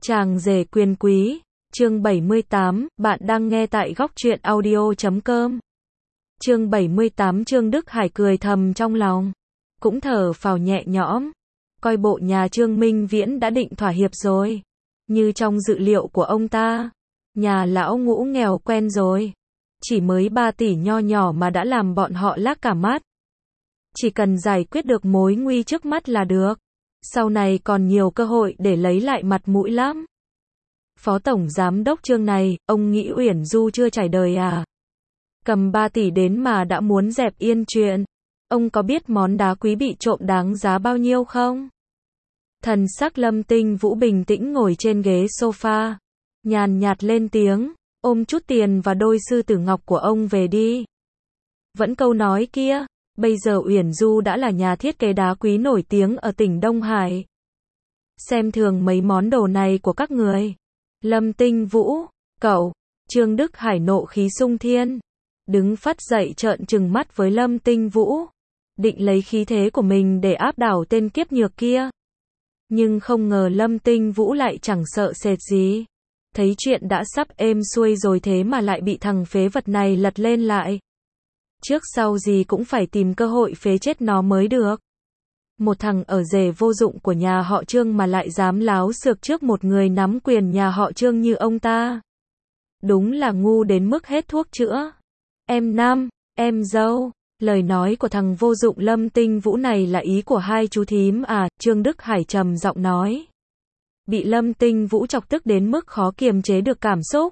Chàng rể quyền quý, chương 78, bạn đang nghe tại góc truyện audio.com. Chương 78 Trương Đức Hải cười thầm trong lòng, cũng thở phào nhẹ nhõm, coi bộ nhà Trương Minh Viễn đã định thỏa hiệp rồi. Như trong dự liệu của ông ta, nhà lão ngũ nghèo quen rồi, chỉ mới 3 tỷ nho nhỏ mà đã làm bọn họ lác cả mắt. Chỉ cần giải quyết được mối nguy trước mắt là được, sau này còn nhiều cơ hội để lấy lại mặt mũi lắm. Phó tổng giám đốc Trương này, ông nghĩ Uyển Du chưa trải đời à? Cầm 3 tỷ đến mà đã muốn dẹp yên chuyện. Ông có biết món đá quý bị trộm đáng giá bao nhiêu không? Thần sắc Lâm Tinh Vũ bình tĩnh ngồi trên ghế sofa, nhàn nhạt lên tiếng, ôm chút tiền và đôi sư tử ngọc của ông về đi. Vẫn câu nói kia, bây giờ Uyển Du đã là nhà thiết kế đá quý nổi tiếng ở tỉnh Đông Hải. Xem thường mấy món đồ này của các người. Lâm Tinh Vũ, cậu, Trương Đức Hải nộ khí xung thiên, đứng phắt dậy trợn trừng mắt với Lâm Tinh Vũ, định lấy khí thế của mình để áp đảo tên kiếp nhược kia. Nhưng không ngờ Lâm Tinh Vũ lại chẳng sợ sệt gì. Thấy chuyện đã sắp êm xuôi rồi thế mà lại bị thằng phế vật này lật lên lại. Trước sau gì cũng phải tìm cơ hội phế chết nó mới được. Một thằng ở rể vô dụng của nhà họ Trương mà lại dám láo xược trước một người nắm quyền nhà họ Trương như ông ta. Đúng là ngu đến mức hết thuốc chữa. Em Năm, em dâu, lời nói của thằng vô dụng Lâm Tinh Vũ này là ý của hai chú thím à? Trương Đức Hải trầm giọng nói. Bị Lâm Tinh Vũ chọc tức đến mức khó kiềm chế được cảm xúc.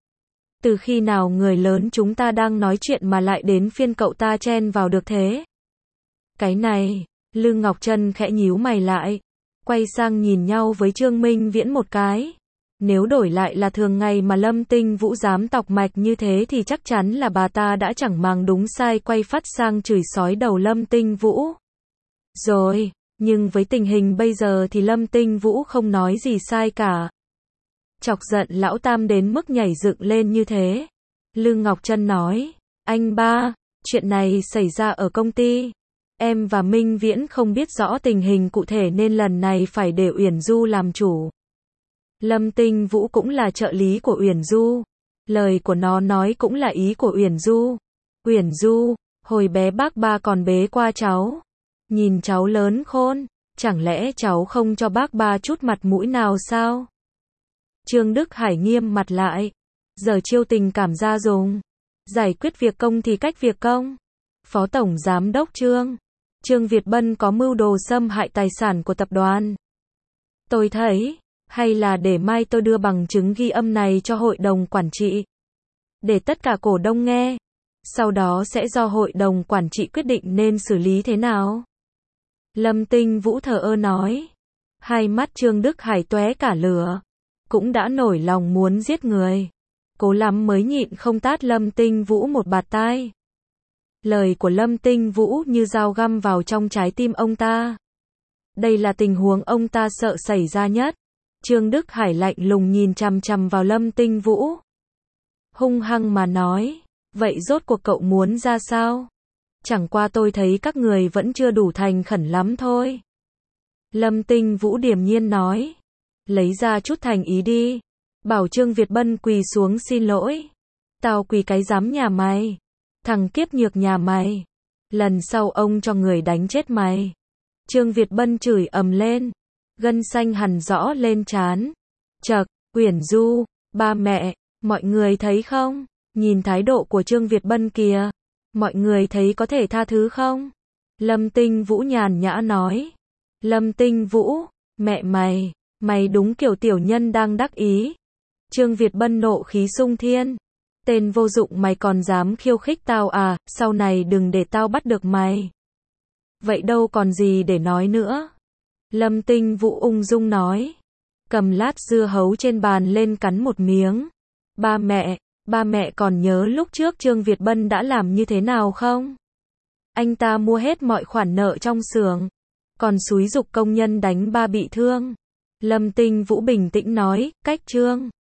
Từ khi nào người lớn chúng ta đang nói chuyện mà lại đến phiên cậu ta chen vào được thế? Cái này, Lương Ngọc Trân khẽ nhíu mày lại, quay sang nhìn nhau với Trương Minh Viễn một cái. Nếu đổi lại là thường ngày mà Lâm Tinh Vũ dám tọc mạch như thế thì chắc chắn là bà ta đã chẳng màng đúng sai quay phát sang chửi xói đầu Lâm Tinh Vũ. Rồi, nhưng với tình hình bây giờ thì Lâm Tinh Vũ không nói gì sai cả. Chọc giận lão tam đến mức nhảy dựng lên như thế. Lương Ngọc Trân nói, anh ba, chuyện này xảy ra ở công ty. Em và Minh Viễn không biết rõ tình hình cụ thể nên lần này phải để Uyển Du làm chủ. Lâm Tinh Vũ cũng là trợ lý của Uyển Du. Lời của nó nói cũng là ý của Uyển Du. Uyển Du, hồi bé bác ba còn bế qua cháu. Nhìn cháu lớn khôn, chẳng lẽ cháu không cho bác ba chút mặt mũi nào sao? Trương Đức Hải nghiêm mặt lại. Giờ chiêu tình cảm ra dùng. Giải quyết việc công thì cách việc công. Phó tổng giám đốc Trương Việt Bân có mưu đồ xâm hại tài sản của tập đoàn. Tôi thấy, hay là để mai tôi đưa bằng chứng ghi âm này cho hội đồng quản trị. Để tất cả cổ đông nghe. Sau đó sẽ do hội đồng quản trị quyết định nên xử lý thế nào. Lâm Tinh Vũ thờ ơ nói. Hai mắt Trương Đức Hải tóe cả lửa. Cũng đã nổi lòng muốn giết người. Cố lắm mới nhịn không tát Lâm Tinh Vũ một bạt tai. Lời của Lâm Tinh Vũ như dao găm vào trong trái tim ông ta. Đây là tình huống ông ta sợ xảy ra nhất. Trương Đức Hải lạnh lùng nhìn chằm chằm vào Lâm Tinh Vũ. Hung hăng mà nói, vậy rốt cuộc cậu muốn ra sao? Chẳng qua tôi thấy các người vẫn chưa đủ thành khẩn lắm thôi. Lâm Tinh Vũ điềm nhiên nói, lấy ra chút thành ý đi. Bảo Trương Việt Bân quỳ xuống xin lỗi. Tao quỳ cái giám nhà mày. Thằng kiếp nhược nhà mày. Lần sau ông cho người đánh chết mày. Trương Việt Bân chửi ầm lên. Gân xanh hằn rõ lên trán. Chậc, Uyển Du, ba mẹ, mọi người thấy không? Nhìn thái độ của Trương Việt Bân kìa. Mọi người thấy có thể tha thứ không? Lâm Tinh Vũ nhàn nhã nói. Lâm Tinh Vũ, mẹ mày đúng kiểu tiểu nhân đang đắc ý. Trương Việt Bân nộ khí xung thiên. Tên vô dụng mày còn dám khiêu khích tao à, sau này đừng để tao bắt được mày. Vậy đâu còn gì để nói nữa. Lâm Tinh Vũ ung dung nói. Cầm lát dưa hấu trên bàn lên cắn một miếng. Ba mẹ còn nhớ lúc trước Trương Việt Bân đã làm như thế nào không? Anh ta mua hết mọi khoản nợ trong xưởng. Còn xúi giục công nhân đánh ba bị thương. Lâm Tinh Vũ bình tĩnh nói, cách Trương